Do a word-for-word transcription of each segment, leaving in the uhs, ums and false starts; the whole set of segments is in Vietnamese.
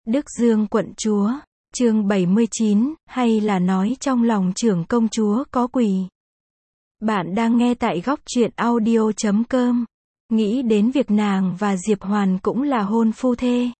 Đức Dương quận chúa, chương bảy mươi chín, hay là nói trong lòng trưởng công chúa có quỷ. Bạn đang nghe tại góc truyện audio chấm com. Nghĩ đến việc nàng và Diệp Hoàn cũng là hôn phu thê.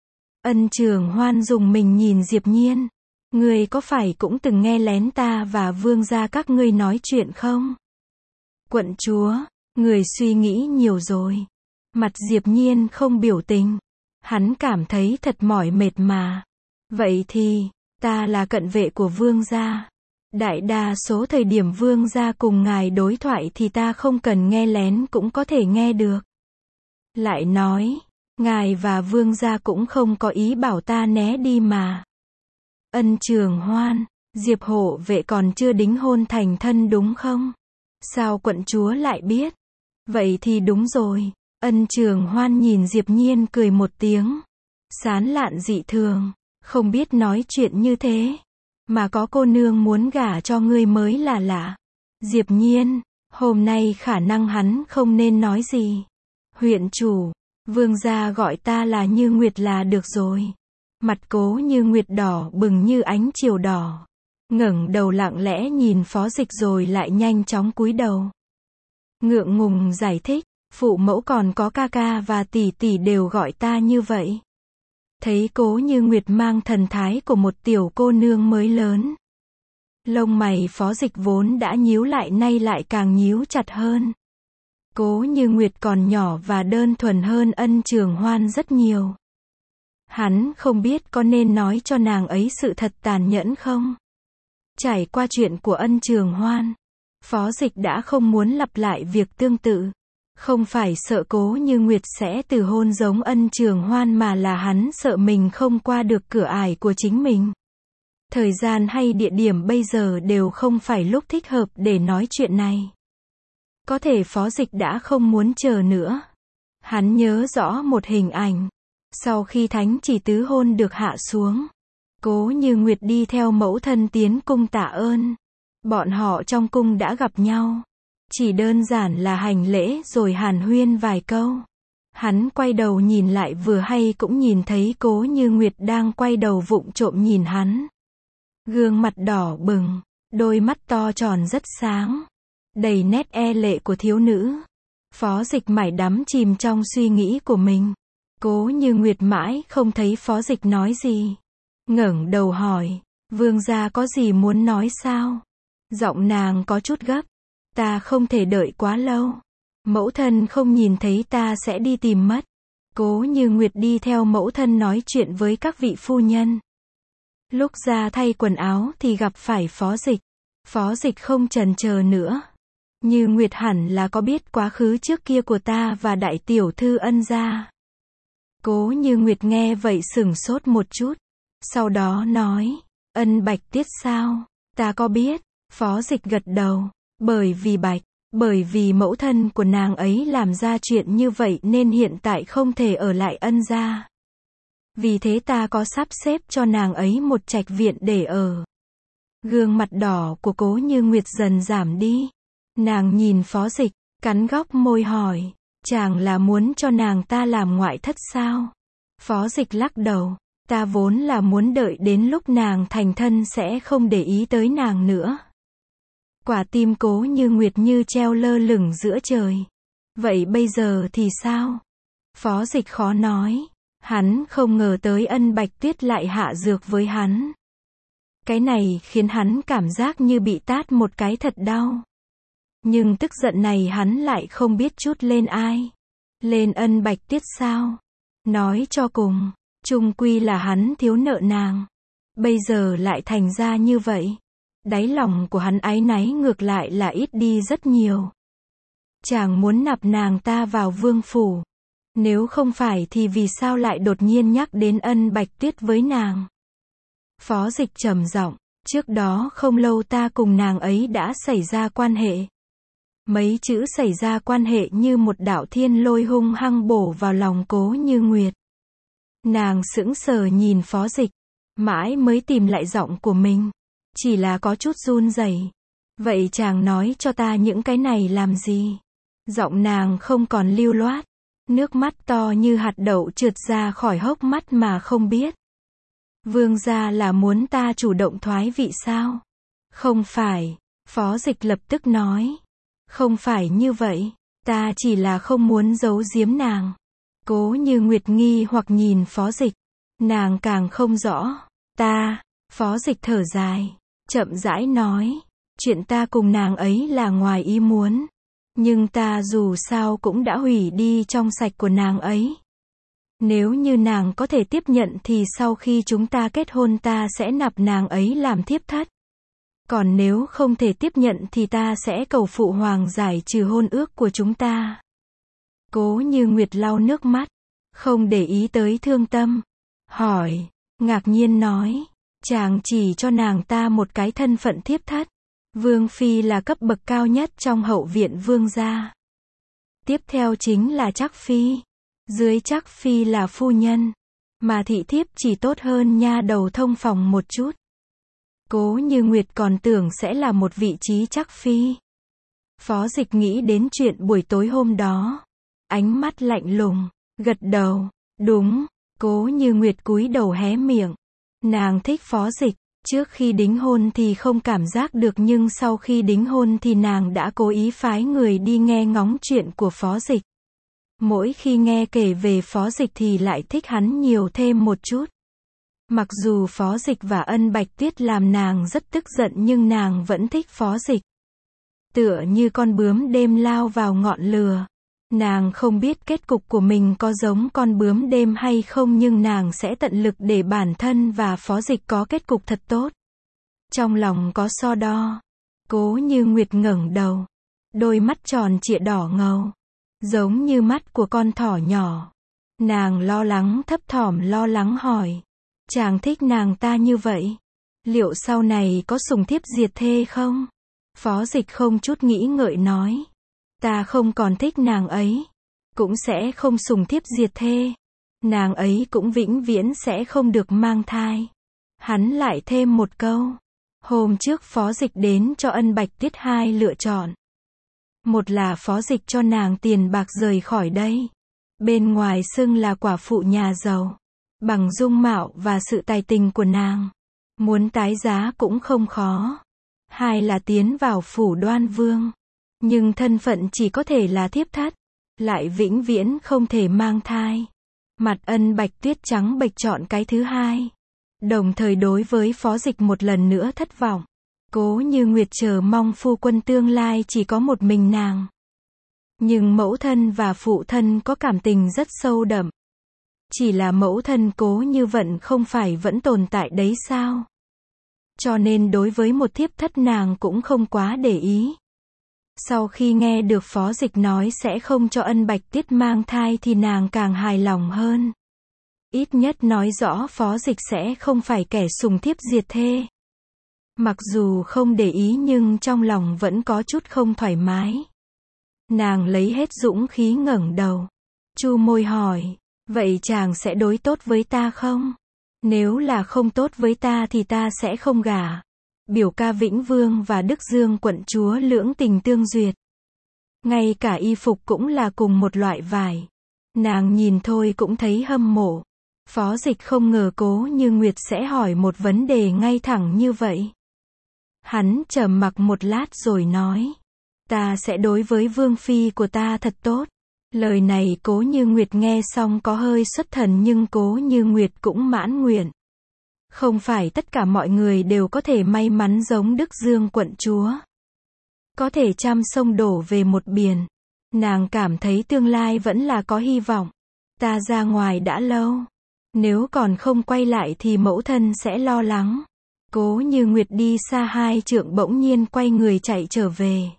Ân Trường Hoan dùng mình nhìn Diệp Nhiên. Ngươi có phải cũng từng nghe lén ta và vương gia các ngươi nói chuyện không? Quận chúa, người suy nghĩ nhiều rồi. Mặt Diệp Nhiên không biểu tình. Hắn cảm thấy thật mỏi mệt mà. Vậy thì, ta là cận vệ của vương gia. Đại đa số thời điểm vương gia cùng ngài đối thoại thì ta không cần nghe lén cũng có thể nghe được. Lại nói, ngài và vương gia cũng không có ý bảo ta né đi mà. Ân Trường Hoan, Diệp hộ vệ còn chưa đính hôn thành thân đúng không? Sao quận chúa lại biết? Vậy thì đúng rồi. Ân Trường Hoan nhìn Diệp Nhiên cười một tiếng. Sán lạn dị thường. Không biết nói chuyện như thế. Mà có cô nương muốn gả cho ngươi mới là lạ. Diệp Nhiên, hôm nay khả năng hắn không nên nói gì. Huyện chủ, vương gia gọi ta là Như Nguyệt là được rồi. Mặt Cố Như Nguyệt đỏ bừng như ánh chiều đỏ. Ngẩng đầu lặng lẽ nhìn Phó Dịch rồi lại nhanh chóng cúi đầu. Ngượng ngùng giải thích, phụ mẫu còn có ca ca và tỷ tỷ đều gọi ta như vậy. Thấy Cố Như Nguyệt mang thần thái của một tiểu cô nương mới lớn. Lông mày Phó Dịch vốn đã nhíu lại nay lại càng nhíu chặt hơn. Cố Như Nguyệt còn nhỏ và đơn thuần hơn Ân Trường Hoan rất nhiều. Hắn không biết có nên nói cho nàng ấy sự thật tàn nhẫn không? Trải qua chuyện của Ân Trường Hoan, Phó Dịch đã không muốn lặp lại việc tương tự. Không phải sợ Cố Như Nguyệt sẽ từ hôn giống Ân Trường Hoan mà là hắn sợ mình không qua được cửa ải của chính mình. Thời gian hay địa điểm bây giờ đều không phải lúc thích hợp để nói chuyện này. Có thể Phó Dịch đã không muốn chờ nữa. Hắn nhớ rõ một hình ảnh. Sau khi thánh chỉ tứ hôn được hạ xuống, Cố Như Nguyệt đi theo mẫu thân tiến cung tạ ơn. Bọn họ trong cung đã gặp nhau. Chỉ đơn giản là hành lễ rồi hàn huyên vài câu. Hắn quay đầu nhìn lại vừa hay cũng nhìn thấy Cố Như Nguyệt đang quay đầu vụng trộm nhìn hắn. Gương mặt đỏ bừng, đôi mắt to tròn rất sáng, đầy nét e lệ của thiếu nữ. Phó Dịch mải đắm chìm trong suy nghĩ của mình. Cố Như Nguyệt mãi không thấy Phó Dịch nói gì. Ngẩng đầu hỏi, vương gia có gì muốn nói sao? Giọng nàng có chút gấp. Ta không thể đợi quá lâu. Mẫu thân không nhìn thấy ta sẽ đi tìm mất. Cố Như Nguyệt đi theo mẫu thân nói chuyện với các vị phu nhân. Lúc ra thay quần áo thì gặp phải Phó Dịch. Phó Dịch không chần chờ nữa. Như Nguyệt hẳn là có biết quá khứ trước kia của ta và đại tiểu thư Ân gia. Cố Như Nguyệt nghe vậy sửng sốt một chút. Sau đó nói, Ân Bạch Tiết sao? Ta có biết. Phó Dịch gật đầu. Bởi vì Bạch, bởi vì mẫu thân của nàng ấy làm ra chuyện như vậy nên hiện tại không thể ở lại Ân gia. Vì thế ta có sắp xếp cho nàng ấy một trạch viện để ở. Gương mặt đỏ của Cố Như Nguyệt dần giảm đi. Nàng nhìn Phó Dịch, cắn góc môi hỏi, chàng là muốn cho nàng ta làm ngoại thất sao? Phó Dịch lắc đầu, ta vốn là muốn đợi đến lúc nàng thành thân sẽ không để ý tới nàng nữa. Quả tim Cố Như Nguyệt như treo lơ lửng giữa trời. Vậy bây giờ thì sao? Phó Dịch khó nói. Hắn không ngờ tới Ân Bạch Tuyết lại hạ dược với hắn. Cái này khiến hắn cảm giác như bị tát một cái thật đau. Nhưng tức giận này hắn lại không biết trút lên ai. Lên Ân Bạch Tuyết sao? Nói cho cùng, chung quy là hắn thiếu nợ nàng. Bây giờ lại thành ra như vậy. Đáy lòng của hắn áy náy ngược lại là ít đi rất nhiều. Chàng muốn nạp nàng ta vào vương phủ. Nếu không phải thì vì sao lại đột nhiên nhắc đến Ân Bạch Tuyết với nàng? Phó Dịch trầm giọng, trước đó không lâu ta cùng nàng ấy đã xảy ra quan hệ. Mấy chữ xảy ra quan hệ như một đạo thiên lôi hung hăng bổ vào lòng Cố Như Nguyệt. Nàng sững sờ nhìn Phó Dịch, mãi mới tìm lại giọng của mình. Chỉ là có chút run rẩy. Vậy chàng nói cho ta những cái này làm gì? Giọng nàng không còn lưu loát. Nước mắt to như hạt đậu trượt ra khỏi hốc mắt mà không biết. Vương gia là muốn ta chủ động thoái vị sao? Không phải, Phó Dịch lập tức nói. Không phải như vậy, ta chỉ là không muốn giấu giếm nàng. Cố Như Nguyệt nghi hoặc nhìn Phó Dịch. Nàng càng không rõ. Ta, Phó Dịch thở dài, chậm rãi nói. Chuyện ta cùng nàng ấy là ngoài ý muốn. Nhưng ta dù sao cũng đã hủy đi trong sạch của nàng ấy. Nếu như nàng có thể tiếp nhận thì sau khi chúng ta kết hôn ta sẽ nạp nàng ấy làm thiếp thất. Còn nếu không thể tiếp nhận thì ta sẽ cầu phụ hoàng giải trừ hôn ước của chúng ta. Cố Như Nguyệt lau nước mắt, không để ý tới Thương Tâm. Hỏi, ngạc nhiên nói, chàng chỉ cho nàng ta một cái thân phận thiếp thất. Vương phi là cấp bậc cao nhất trong hậu viện vương gia. Tiếp theo chính là Trác phi. Dưới Trác phi là phu nhân. Mà thị thiếp chỉ tốt hơn nha đầu thông phòng một chút. Cố Như Nguyệt còn tưởng sẽ là một vị trí Trác phi. Phó Dịch nghĩ đến chuyện buổi tối hôm đó. Ánh mắt lạnh lùng, gật đầu, đúng. Cố Như Nguyệt cúi đầu hé miệng. Nàng thích Phó Dịch. Trước khi đính hôn thì không cảm giác được nhưng sau khi đính hôn thì nàng đã cố ý phái người đi nghe ngóng chuyện của Phó Dịch. Mỗi khi nghe kể về Phó Dịch thì lại thích hắn nhiều thêm một chút. Mặc dù Phó Dịch và Ân Bạch Tuyết làm nàng rất tức giận nhưng nàng vẫn thích Phó Dịch. Tựa như con bướm đêm lao vào ngọn lửa. Nàng không biết kết cục của mình có giống con bướm đêm hay không nhưng nàng sẽ tận lực để bản thân và Phó Dịch có kết cục thật tốt. Trong lòng có so đo. Cố Như Nguyệt ngẩng đầu. Đôi mắt tròn trịa đỏ ngầu. Giống như mắt của con thỏ nhỏ. Nàng lo lắng thấp thỏm lo lắng hỏi. Chàng thích nàng ta như vậy. Liệu sau này có sủng thiếp diệt thê không? Phó Dịch không chút nghĩ ngợi nói. Ta không còn thích nàng ấy. Cũng sẽ không sủng thiếp diệt thê. Nàng ấy cũng vĩnh viễn sẽ không được mang thai. Hắn lại thêm một câu. Hôm trước Phó Dịch đến cho Ân Bạch Tuyết hai lựa chọn. Một là Phó Dịch cho nàng tiền bạc rời khỏi đây. Bên ngoài xưng là quả phụ nhà giàu. Bằng dung mạo và sự tài tình của nàng. Muốn tái giá cũng không khó. Hai là tiến vào phủ Đoan Vương. Nhưng thân phận chỉ có thể là thiếp thất. Lại vĩnh viễn không thể mang thai. Mặt Ân Bạch Tuyết trắng bệch chọn cái thứ hai. Đồng thời đối với Phó Dịch một lần nữa thất vọng. Cố Như Nguyệt chờ mong phu quân tương lai chỉ có một mình nàng. Nhưng mẫu thân và phụ thân có cảm tình rất sâu đậm. Chỉ là mẫu thân Cố Như Vận không phải vẫn tồn tại đấy sao? Cho nên đối với một thiếp thất nàng cũng không quá để ý. Sau khi nghe được Phó Dịch nói sẽ không cho Ân Bạch Tuyết mang thai thì nàng càng hài lòng hơn. Ít nhất nói rõ Phó Dịch sẽ không phải kẻ sủng thiếp diệt thê. Mặc dù không để ý nhưng trong lòng vẫn có chút không thoải mái. Nàng lấy hết dũng khí ngẩng đầu. Chu môi hỏi, vậy chàng sẽ đối tốt với ta không? Nếu là không tốt với ta thì ta sẽ không gả. Biểu ca Vĩnh Vương và Đức Dương quận chúa lưỡng tình tương duyệt. Ngay cả y phục cũng là cùng một loại vải. Nàng nhìn thôi cũng thấy hâm mộ. Phó Dịch không ngờ Cố Như Nguyệt sẽ hỏi một vấn đề ngay thẳng như vậy. Hắn trầm mặc một lát rồi nói. Ta sẽ đối với vương phi của ta thật tốt. Lời này Cố Như Nguyệt nghe xong có hơi xuất thần nhưng Cố Như Nguyệt cũng mãn nguyện. Không phải tất cả mọi người đều có thể may mắn giống Đức Dương quận chúa. Có thể trăm sông đổ về một biển. Nàng cảm thấy tương lai vẫn là có hy vọng. Ta ra ngoài đã lâu. Nếu còn không quay lại thì mẫu thân sẽ lo lắng. Cố Như Nguyệt đi xa hai trượng bỗng nhiên quay người chạy trở về.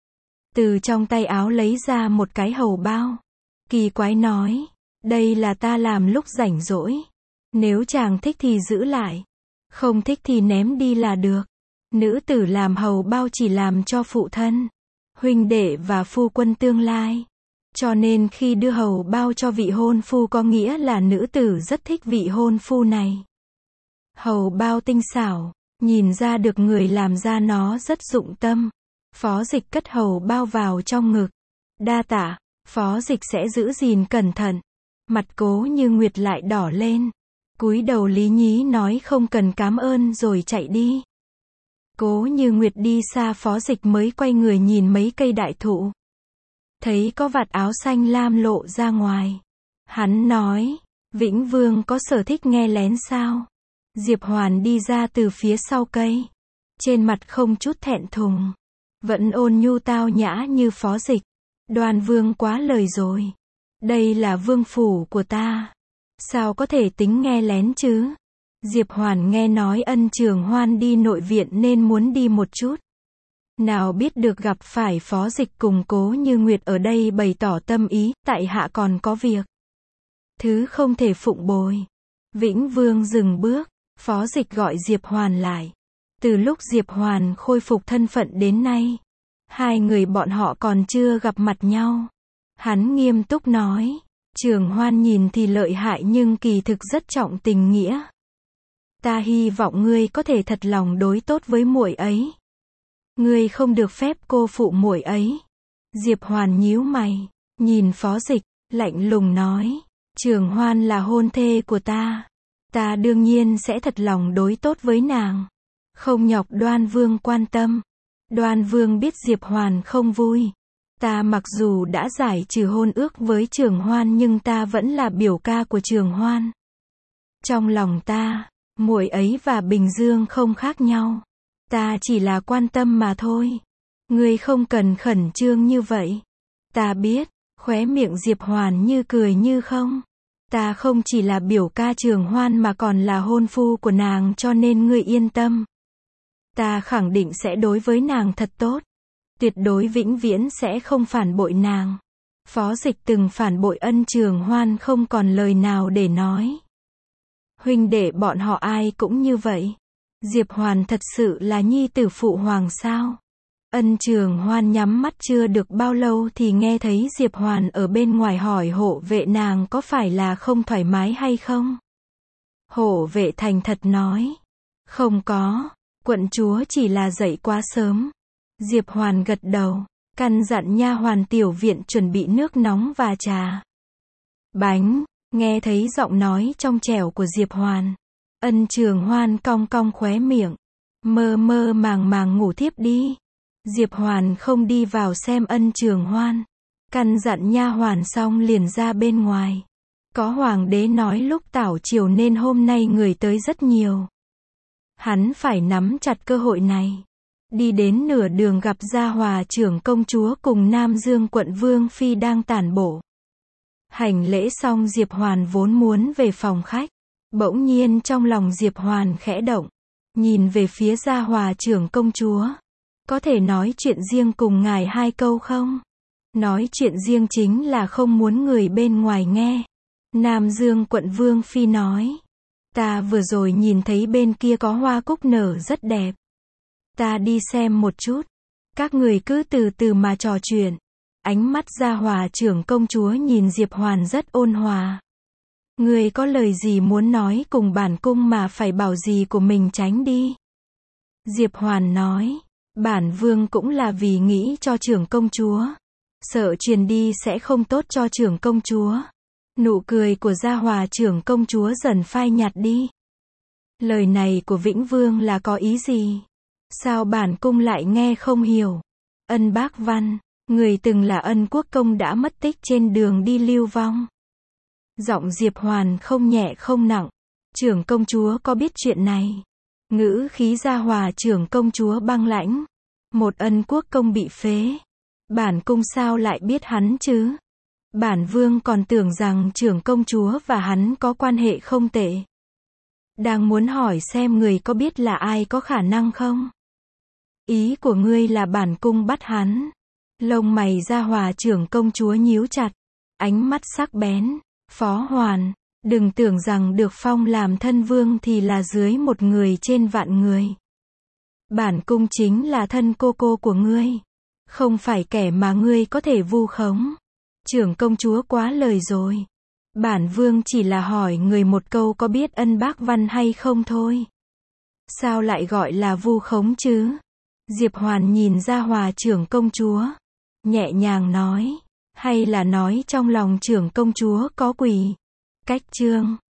Từ trong tay áo lấy ra một cái hầu bao. Kỳ quái nói. Đây là ta làm lúc rảnh rỗi. Nếu chàng thích thì giữ lại. Không thích thì ném đi là được. Nữ tử làm hầu bao chỉ làm cho phụ thân, huynh đệ và phu quân tương lai. Cho nên khi đưa hầu bao cho vị hôn phu có nghĩa là nữ tử rất thích vị hôn phu này. Hầu bao tinh xảo, nhìn ra được người làm ra nó rất dụng tâm. Phó Dịch cất hầu bao vào trong ngực. Đa tạ, Phó Dịch sẽ giữ gìn cẩn thận. Mặt Cố Như Nguyệt lại đỏ lên. Cúi đầu lý nhí nói không cần cám ơn rồi chạy đi. Cố Như Nguyệt đi xa, Phó Dịch mới quay người nhìn mấy cây đại thụ. Thấy có vạt áo xanh lam lộ ra ngoài. Hắn nói, Vĩnh Vương có sở thích nghe lén sao? Diệp Hoàn đi ra từ phía sau cây. Trên mặt không chút thẹn thùng. Vẫn ôn nhu tao nhã như Phó Dịch. Đoan Vương quá lời rồi. Đây là vương phủ của ta. Sao có thể tính nghe lén chứ? Diệp Hoàn nghe nói Ân Trường Hoan đi nội viện nên muốn đi một chút. Nào biết được gặp phải Phó Dịch cùng Cố Như Nguyệt ở đây bày tỏ tâm ý, tại hạ còn có việc. Thứ không thể phụng bồi. Vĩnh Vương dừng bước, Phó Dịch gọi Diệp Hoàn lại. Từ lúc Diệp Hoàn khôi phục thân phận đến nay, hai người bọn họ còn chưa gặp mặt nhau. Hắn nghiêm túc nói, Trường Hoan nhìn thì lợi hại nhưng kỳ thực rất trọng tình nghĩa. Ta hy vọng ngươi có thể thật lòng đối tốt với muội ấy. Ngươi không được phép cô phụ muội ấy. Diệp Hoàn nhíu mày, nhìn Phó Dịch, lạnh lùng nói, Trường Hoan là hôn thê của ta. Ta đương nhiên sẽ thật lòng đối tốt với nàng. Không nhọc Đoan Vương quan tâm. Đoan Vương biết Diệp Hoàn không vui. Ta mặc dù đã giải trừ hôn ước với Trường Hoan nhưng ta vẫn là biểu ca của Trường Hoan. Trong lòng ta, muội ấy và Bình Dương không khác nhau. Ta chỉ là quan tâm mà thôi. Ngươi không cần khẩn trương như vậy. Ta biết, khóe miệng Diệp Hoàn như cười như không. Ta không chỉ là biểu ca Trường Hoan mà còn là hôn phu của nàng cho nên ngươi yên tâm. Ta khẳng định sẽ đối với nàng thật tốt. Tuyệt đối vĩnh viễn sẽ không phản bội nàng. Phó Dịch từng phản bội Ân Trường Hoan không còn lời nào để nói. Huynh đệ bọn họ ai cũng như vậy. Diệp Hoàn thật sự là nhi tử phụ hoàng sao? Ân Trường Hoan nhắm mắt chưa được bao lâu thì nghe thấy Diệp Hoàn ở bên ngoài hỏi hộ vệ nàng có phải là không thoải mái hay không? Hộ vệ thành thật nói. Không có, quận chúa chỉ là dậy quá sớm. Diệp Hoàn gật đầu, căn dặn nha hoàn tiểu viện chuẩn bị nước nóng và trà. Bánh, nghe thấy giọng nói trong trẻo của Diệp Hoàn. Ân Trường Hoan cong cong khóe miệng, mơ mơ màng màng ngủ thiếp đi. Diệp Hoàn không đi vào xem Ân Trường Hoan. Căn dặn nha hoàn xong liền ra bên ngoài. Có hoàng đế nói lúc tảo triều nên hôm nay người tới rất nhiều. Hắn phải nắm chặt cơ hội này. Đi đến nửa đường gặp Gia Hòa trưởng công chúa cùng Nam Dương quận Vương Phi đang tản bộ. Hành lễ xong Diệp Hoàn vốn muốn về phòng khách. Bỗng nhiên trong lòng Diệp Hoàn khẽ động. Nhìn về phía Gia Hòa trưởng công chúa. Có thể nói chuyện riêng cùng ngài hai câu không? Nói chuyện riêng chính là không muốn người bên ngoài nghe. Nam Dương quận Vương Phi nói. Ta vừa rồi nhìn thấy bên kia có hoa cúc nở rất đẹp. Ta đi xem một chút. Các người cứ từ từ mà trò chuyện. Ánh mắt Gia Hòa trưởng công chúa nhìn Diệp Hoàn rất ôn hòa. Người có lời gì muốn nói cùng bản cung mà phải bảo gì của mình tránh đi. Diệp Hoàn nói. Bản vương cũng là vì nghĩ cho trưởng công chúa. Sợ truyền đi sẽ không tốt cho trưởng công chúa. Nụ cười của Gia Hòa trưởng công chúa dần phai nhạt đi. Lời này của Vĩnh Vương là có ý gì? Sao bản cung lại nghe không hiểu? Ân Bác Văn, người từng là Ân Quốc công đã mất tích trên đường đi lưu vong. Giọng Diệp Hoàn không nhẹ không nặng. Trưởng công chúa có biết chuyện này? Ngữ khí Gia Hòa trưởng công chúa băng lãnh. Một Ân Quốc công bị phế. Bản cung sao lại biết hắn chứ? Bản vương còn tưởng rằng trưởng công chúa và hắn có quan hệ không tệ. Đang muốn hỏi xem người có biết là ai có khả năng không? Ý của ngươi là bản cung bắt hắn. Lông mày Gia Hòa trưởng công chúa nhíu chặt. Ánh mắt sắc bén. Phó Hoàn, đừng tưởng rằng được phong làm thân vương thì là dưới một người trên vạn người. Bản cung chính là thân cô cô của ngươi. Không phải kẻ mà ngươi có thể vu khống. Trưởng công chúa quá lời rồi. Bản vương chỉ là hỏi người một câu có biết Ân Bác Văn hay không thôi. Sao lại gọi là vu khống chứ? Diệp Hoàn nhìn Gia Hòa trưởng công chúa. Nhẹ nhàng nói. Hay là nói trong lòng trưởng công chúa có quỷ. Cách chương